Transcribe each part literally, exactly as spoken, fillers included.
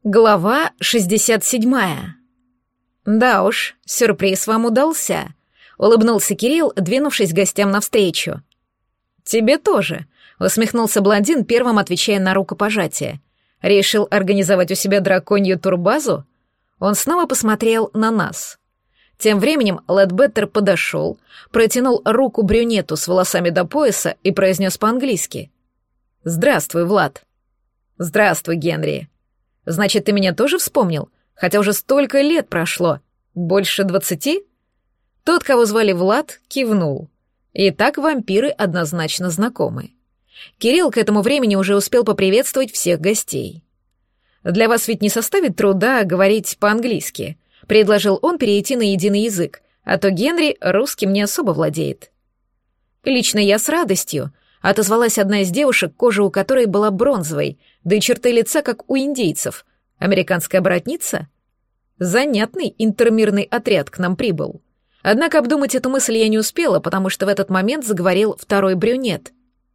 Глава шестьдесят седьмая. «Да уж, сюрприз вам удался», — улыбнулся Кирилл, двинувшись гостям навстречу. «Тебе тоже», — усмехнулся блондин, первым отвечая на рукопожатие. «Решил организовать у себя драконью турбазу?» Он снова посмотрел на нас. Тем временем Лэдбеттер подошел, протянул руку брюнету с волосами до пояса и произнес по-английски. «Здравствуй, Влад». «Здравствуй, Генри». «Значит, ты меня тоже вспомнил? Хотя уже столько лет прошло. Больше двадцати?» Тот, кого звали Влад, кивнул. И так вампиры однозначно знакомы. Кирилл к этому времени уже успел поприветствовать всех гостей. «Для вас ведь не составит труда говорить по-английски», — предложил он перейти на единый язык, а то Генри русским не особо владеет. «Лично я с радостью», — отозвалась одна из девушек, кожа у которой была бронзовой, да и черты лица, как у индейцев. Американская братница? Занятный интермирный отряд к нам прибыл. Однако обдумать эту мысль я не успела, потому что в этот момент заговорил второй брюнет.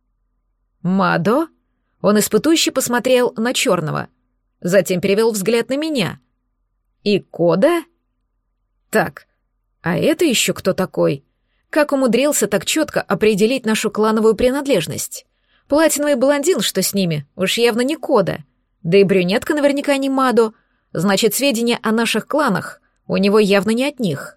«Мадо?» Он испытующе посмотрел на черного, затем перевел взгляд на меня. «И Кода?» «Так, а это еще кто такой?» Как умудрился так четко определить нашу клановую принадлежность? Платиновый блондин, что с ними, уж явно не Кода. Да и брюнетка наверняка не Мадо. Значит, сведения о наших кланах у него явно не от них.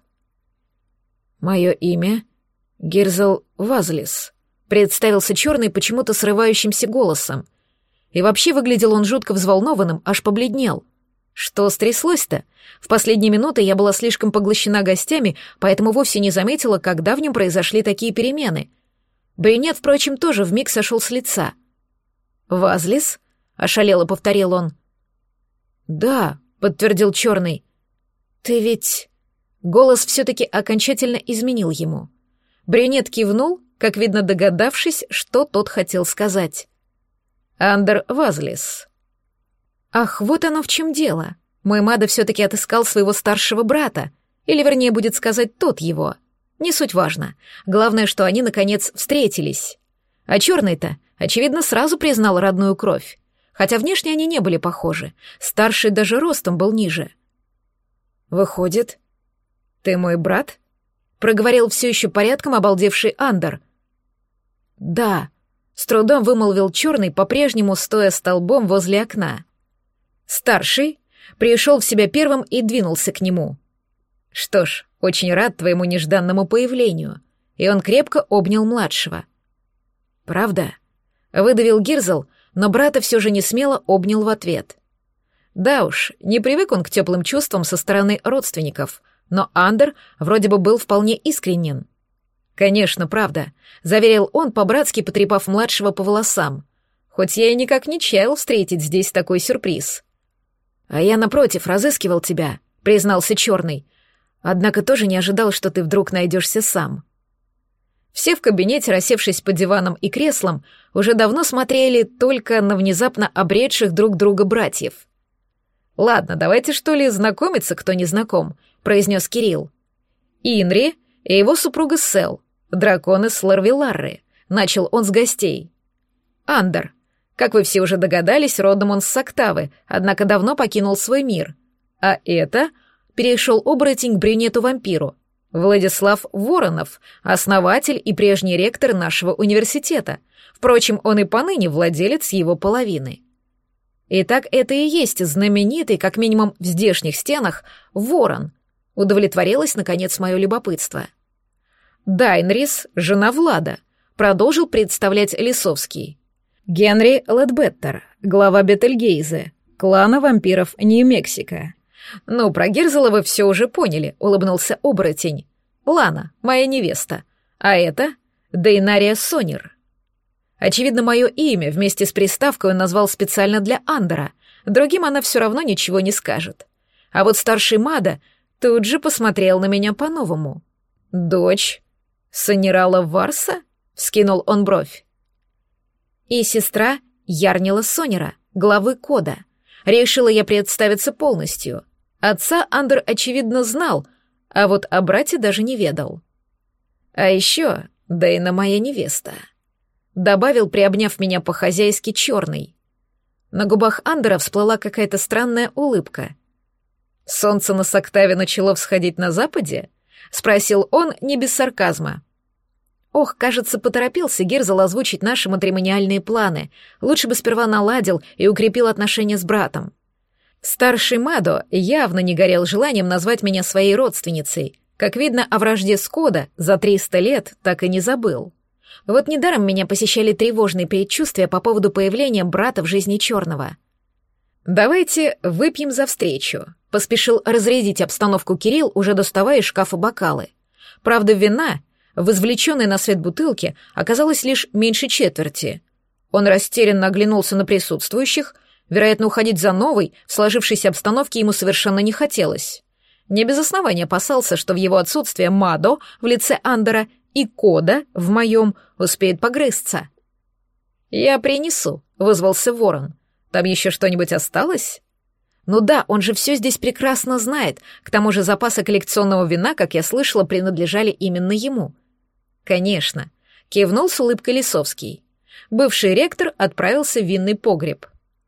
«Мое имя — Гирзел Вазлис», — представился черный почему-то срывающимся голосом. И вообще выглядел он жутко взволнованным, аж побледнел. Что стряслось-то? В последние минуты я была слишком поглощена гостями, поэтому вовсе не заметила, когда в нем произошли такие перемены. Брюнет, впрочем, тоже вмиг сошел с лица. «Вазлис?» — ошалело повторил он. «Да», — подтвердил черный. «Ты ведь...» Голос все-таки окончательно изменил ему. Брюнет кивнул, как видно догадавшись, что тот хотел сказать. «Андер Вазлис». Ах, вот оно в чем дело. Мой Мадо все-таки отыскал своего старшего брата, или, вернее, будет сказать, тот его. Не суть важно. Главное, что они, наконец, встретились. А черный-то, очевидно, сразу признал родную кровь. Хотя внешне они не были похожи. Старший даже ростом был ниже. «Выходит, ты мой брат?» — проговорил все еще порядком обалдевший Андер. «Да», — с трудом вымолвил черный, по-прежнему стоя столбом возле окна. Старший пришел в себя первым и двинулся к нему. «Что ж, очень рад твоему нежданному появлению», и он крепко обнял младшего. «Правда?» — выдавил Гирзел, но брата все же не смело обнял в ответ. Да уж, не привык он к теплым чувствам со стороны родственников, но Андер вроде бы был вполне искренен. «Конечно, правда», — заверил он, по-братски потрепав младшего по волосам, «хоть я и никак не чаял встретить здесь такой сюрприз». «А я, напротив, разыскивал тебя», — признался черный. «Однако тоже не ожидал, что ты вдруг найдешься сам». Все в кабинете, рассевшись по диванам и креслам, уже давно смотрели только на внезапно обретших друг друга братьев. «Ладно, давайте, что ли, знакомиться, кто не знаком», — произнес Кирилл. «Инри и его супруга Сел, драконы Сларвиларры», — начал он с гостей. «Андер. Как вы все уже догадались, родом он с Октавы, однако давно покинул свой мир. А это...» — перешел оборотень к брюнету-вампиру. «Владислав Воронов, основатель и прежний ректор нашего университета. Впрочем, он и поныне владелец его половины». «Итак, это и есть знаменитый, как минимум в здешних стенах, Ворон», — удовлетворилось, наконец, мое любопытство. «Дайнрис, жена Влада», — продолжил представлять Лисовский. «Генри Лэдбеттер, глава Бетельгейзе, клана вампиров Нью-Мексико». «Ну, про Гирзела вы все уже поняли», — улыбнулся оборотень. «Лана, моя невеста. А это Дейнария Сонер». Очевидно, мое имя вместе с приставкой он назвал специально для Андера. Другим она все равно ничего не скажет. А вот старший Мадо тут же посмотрел на меня по-новому. «Дочь Сонерала Варса?» — вскинул он бровь. «И сестра Ярнила Сонера, главы Кода. Решила я представиться полностью. Отца Андер, очевидно, знал, а вот о брате даже не ведал. А еще Дейна моя невеста», — добавил, приобняв меня по-хозяйски черный. На губах Андера всплыла какая-то странная улыбка. «Солнце на Соктаве начало всходить на западе?» — спросил он не без сарказма. Ох, кажется, поторопился Герзал озвучить наши матримониальные планы. Лучше бы сперва наладил и укрепил отношения с братом. Старший Мадо явно не горел желанием назвать меня своей родственницей. Как видно, о вражде Скода за триста лет так и не забыл. Вот недаром меня посещали тревожные предчувствия по поводу появления брата в жизни Черного. «Давайте выпьем за встречу», — поспешил разрядить обстановку Кирилл, уже доставая из шкафа бокалы. Правда, вина, в извлеченной на свет бутылке, оказалось лишь меньше четверти. Он растерянно оглянулся на присутствующих, вероятно, уходить за новой, в сложившейся обстановке ему совершенно не хотелось. Не без основания опасался, что в его отсутствие Мадо в лице Андера и Кода в моем успеет погрызться. «Я принесу», — вызвался Ворон. «Там еще что-нибудь осталось?» «Ну да, он же все здесь прекрасно знает. К тому же запасы коллекционного вина, как я слышала, принадлежали именно ему». «Конечно», — кивнул с улыбкой Лисовский. Бывший ректор отправился в винный погреб.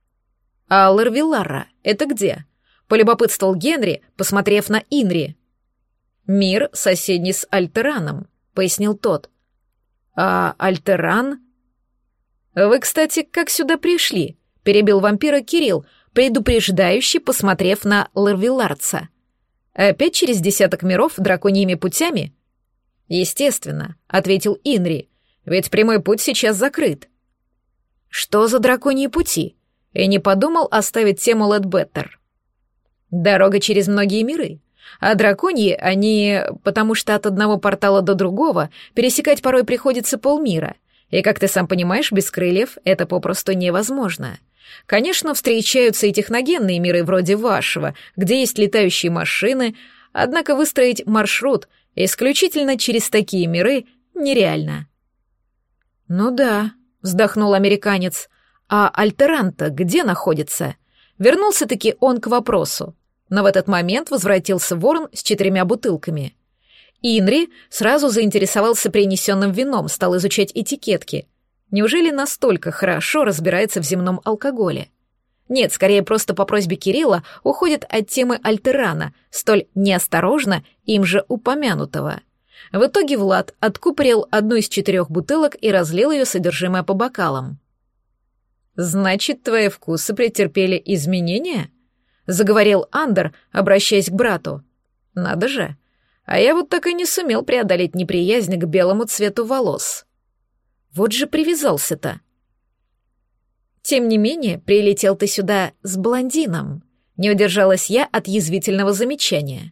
«А Ларвиллара — это где?» — полюбопытствовал Генри, посмотрев на Инри. «Мир, соседний с Альтераном», — пояснил тот. «А Альтеран?» «Вы, кстати, как сюда пришли?» — перебил вампира Кирилл, предупреждающий, посмотрев на Ларвилларца. «Опять через десяток миров драконьими путями?» «Естественно», — ответил Инри, — «ведь прямой путь сейчас закрыт». «Что за драконьи пути?» И не подумал оставить тему Лэдбеттер. «Дорога через многие миры. А драконьи, они... потому что от одного портала до другого пересекать порой приходится полмира. И, как ты сам понимаешь, без крыльев это попросту невозможно. Конечно, встречаются и техногенные миры вроде вашего, где есть летающие машины, однако выстроить маршрут исключительно через такие миры нереально». «Ну да», — вздохнул американец, — «а Альтеран-то где находится?» Вернулся-таки он к вопросу, но в этот момент возвратился Ворон с четырьмя бутылками. Инри сразу заинтересовался принесенным вином, стал изучать этикетки. Неужели настолько хорошо разбирается в земном алкоголе? Нет, скорее просто по просьбе Кирилла уходит от темы Альтерана, столь неосторожно им же упомянутого. В итоге Влад откупорил одну из четырех бутылок и разлил ее содержимое по бокалам. «Значит, твои вкусы претерпели изменения?» — заговорил Андер, обращаясь к брату. «Надо же. А я вот так и не сумел преодолеть неприязнь к белому цвету волос. Вот же привязался-то». «Тем не менее, прилетел ты сюда с блондином», — не удержалась я от язвительного замечания.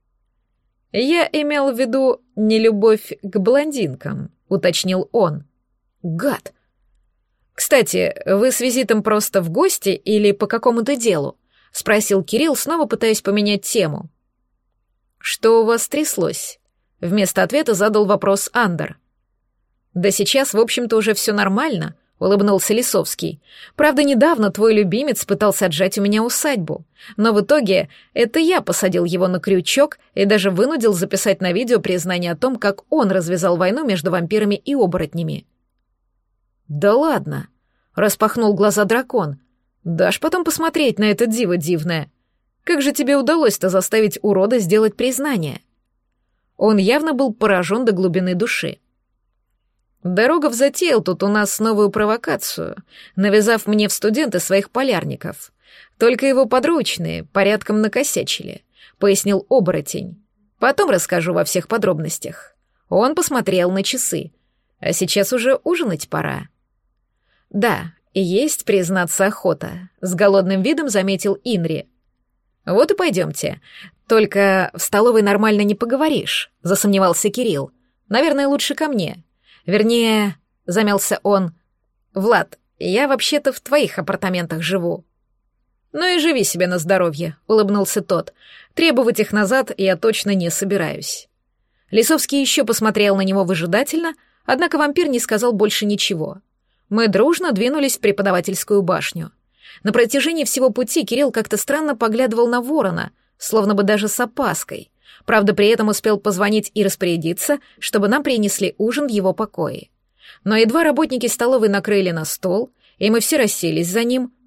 «Я имел в виду не любовь к блондинкам», — уточнил он. «Гад! Кстати, вы с визитом просто в гости или по какому-то делу?» — спросил Кирилл, снова пытаясь поменять тему. «Что у вас тряслось?» — вместо ответа задал вопрос Андер. «Да сейчас, в общем-то, уже все нормально», — улыбнулся Лисовский. «Правда, недавно твой любимец пытался отжать у меня усадьбу, но в итоге это я посадил его на крючок и даже вынудил записать на видео признание о том, как он развязал войну между вампирами и оборотнями». «Да ладно», — распахнул глаза дракон. «Дашь потом посмотреть на это диво дивное. Как же тебе удалось-то заставить урода сделать признание?» Он явно был поражен до глубины души. «Дорогов затеял тут у нас новую провокацию, навязав мне в студенты своих полярников. Только его подручные порядком накосячили», — пояснил оборотень. «Потом расскажу во всех подробностях». Он посмотрел на часы. «А сейчас уже ужинать пора». «Да, есть, признаться, охота», — с голодным видом заметил Инри. «Вот и пойдемте. Только в столовой нормально не поговоришь», — засомневался Кирилл. «Наверное, лучше ко мне. Вернее, — замялся он, — Влад, я вообще-то в твоих апартаментах живу». «Ну и живи себе на здоровье», — улыбнулся тот. «Требовать их назад я точно не собираюсь». Лисовский еще посмотрел на него выжидательно, однако вампир не сказал больше ничего. Мы дружно двинулись в преподавательскую башню. На протяжении всего пути Кирилл как-то странно поглядывал на ворона, словно бы даже с опаской. Правда, при этом успел позвонить и распорядиться, чтобы нам принесли ужин в его покое. Но едва работники столовой накрыли на стол, и мы все расселись за ним,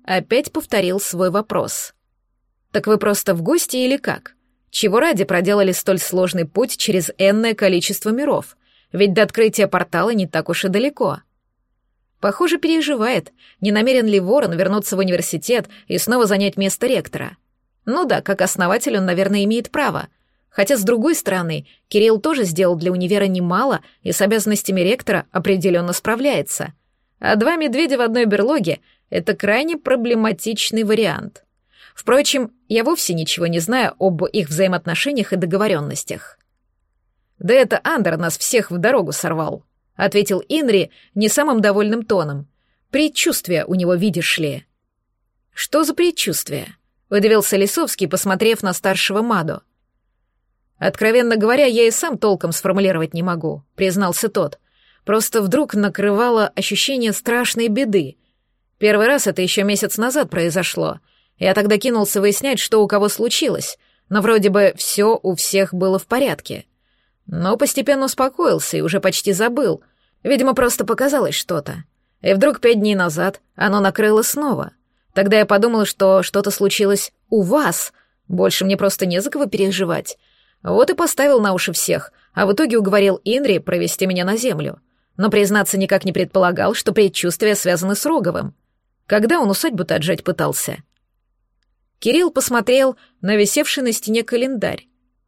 опять повторил свой вопрос. «Так вы просто в гости или как? Чего ради проделали столь сложный путь через энное количество миров? Ведь до открытия портала не так уж и далеко». Похоже, переживает, не намерен ли Ворон вернуться в университет и снова занять место ректора. Ну да, как основатель он, наверное, имеет право. Хотя, с другой стороны, Кирилл тоже сделал для универа немало и с обязанностями ректора определенно справляется. А два медведя в одной берлоге — это крайне проблематичный вариант. Впрочем, я вовсе ничего не знаю об их взаимоотношениях и договоренностях. «Да это Андер нас всех в дорогу сорвал», — ответил Инри не самым довольным тоном. «Предчувствие у него, видишь ли». «Что за предчувствие?» — удивился Лисовский, посмотрев на старшего Маду. «Откровенно говоря, я и сам толком сформулировать не могу», — признался тот. «Просто вдруг накрывало ощущение страшной беды. Первый раз это еще месяц назад произошло. Я тогда кинулся выяснять, что у кого случилось, но вроде бы все у всех было в порядке. Но постепенно успокоился и уже почти забыл. Видимо, просто показалось что-то. И вдруг пять дней назад оно накрыло снова. Тогда я подумала, что что-то случилось у вас. Больше мне просто не за кого переживать. Вот и поставил на уши всех, а в итоге уговорил Инри провести меня на землю. Но, признаться, никак не предполагал, что предчувствия связаны с Роговым. Когда он усадьбу-то отжать пытался?» Кирилл посмотрел на висевший на стене календарь.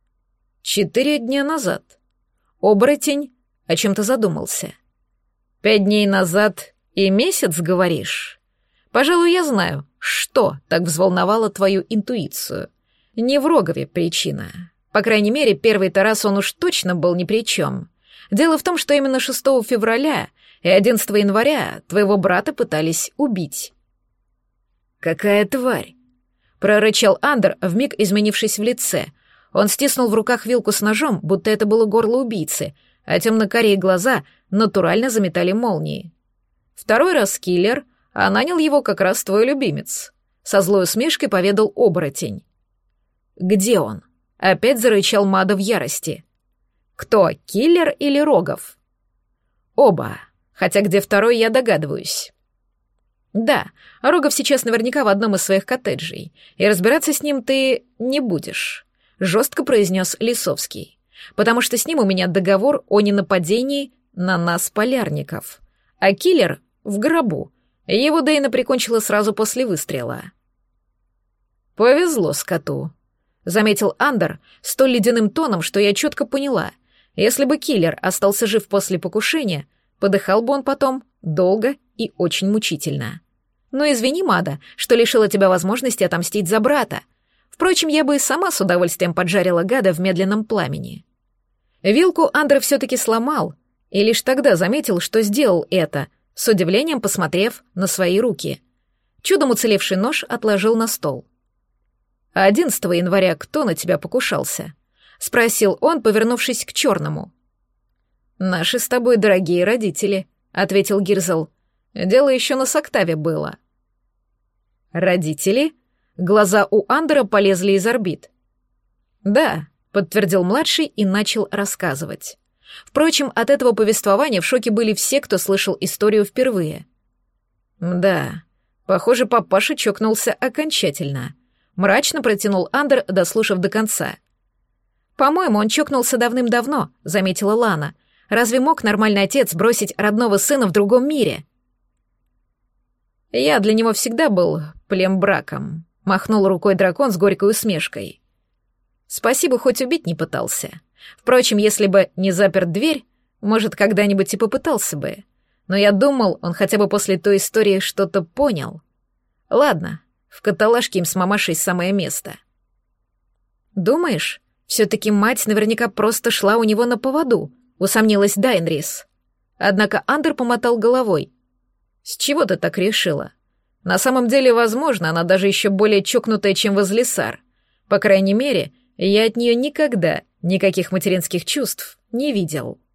Четыре дня назад. Оборотень о чем-то задумался. Пять дней назад и месяц, говоришь? Пожалуй, я знаю, что так взволновало твою интуицию. Не в Рогове причина. По крайней мере, первый-то раз он уж точно был ни при чем. Дело в том, что именно шестого февраля и одиннадцатого января твоего брата пытались убить. «Какая тварь!» — прорычал Андер, вмиг изменившись в лице. Он стиснул в руках вилку с ножом, будто это было горло убийцы, а темно-карие глаза натурально заметали молнии. «Второй раз киллер, а нанял его как раз твой любимец», — со злой усмешкой поведал оборотень. «Где он?» — опять зарычал Мада в ярости. «Кто, киллер или Рогов?» «Оба, хотя где второй, я догадываюсь». «Да, Рогов сейчас наверняка в одном из своих коттеджей, и разбираться с ним ты не будешь», — жестко произнес Лисовский, «потому что с ним у меня договор о ненападении на нас, полярников. А киллер в гробу. Его Дейна прикончила сразу после выстрела». «Повезло скоту», — заметил Андер столь ледяным тоном, что я четко поняла. Если бы киллер остался жив после покушения, подыхал бы он потом долго и очень мучительно. Но извини, Мада, что лишила тебя возможности отомстить за брата. Впрочем, я бы и сама с удовольствием поджарила гада в медленном пламени. Вилку Андре все-таки сломал, и лишь тогда заметил, что сделал это, с удивлением посмотрев на свои руки. Чудом уцелевший нож отложил на стол. «А одиннадцатого января кто на тебя покушался?» — спросил он, повернувшись к черному. «Наши с тобой дорогие родители», — ответил Гирзл. «Дело еще на Соктаве было». «Родители?» Глаза у Андера полезли из орбит. «Да», — подтвердил младший и начал рассказывать. Впрочем, от этого повествования в шоке были все, кто слышал историю впервые. «Да, похоже, папаша чокнулся окончательно», — мрачно протянул Андер, дослушав до конца. «По-моему, он чокнулся давным-давно», — заметила Лана. «Разве мог нормальный отец бросить родного сына в другом мире?» «Я для него всегда был плембраком», — махнул рукой дракон с горькой усмешкой. «Спасибо, хоть убить не пытался. Впрочем, если бы не запер дверь, может, когда-нибудь и попытался бы. Но я думал, он хотя бы после той истории что-то понял. Ладно, в каталажке им с мамашей самое место». «Думаешь, все-таки мать наверняка просто шла у него на поводу», — усомнилась Дайнрис. Однако Андер помотал головой. «С чего ты так решила? На самом деле, возможно, она даже еще более чокнутая, чем Возлисар. По крайней мере, я от нее никогда никаких материнских чувств не видел».